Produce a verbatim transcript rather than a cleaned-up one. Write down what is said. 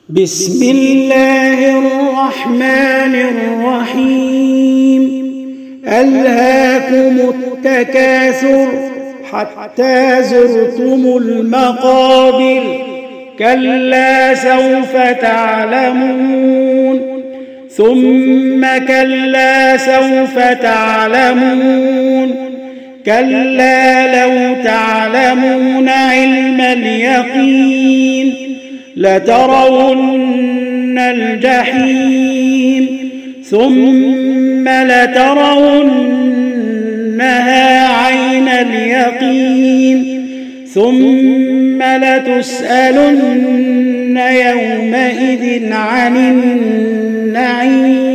بسم الله الرحمن الرحيم. ألهاكم التكاثر حتى زرتم المقابر، كلا سوف تعلمون ثم كلا سوف تعلمون كلا لو تعلمون علم اليقين لترون الجحيم ثم لترونها عين اليقين ثم لتسألن يومئذ عن النعيم.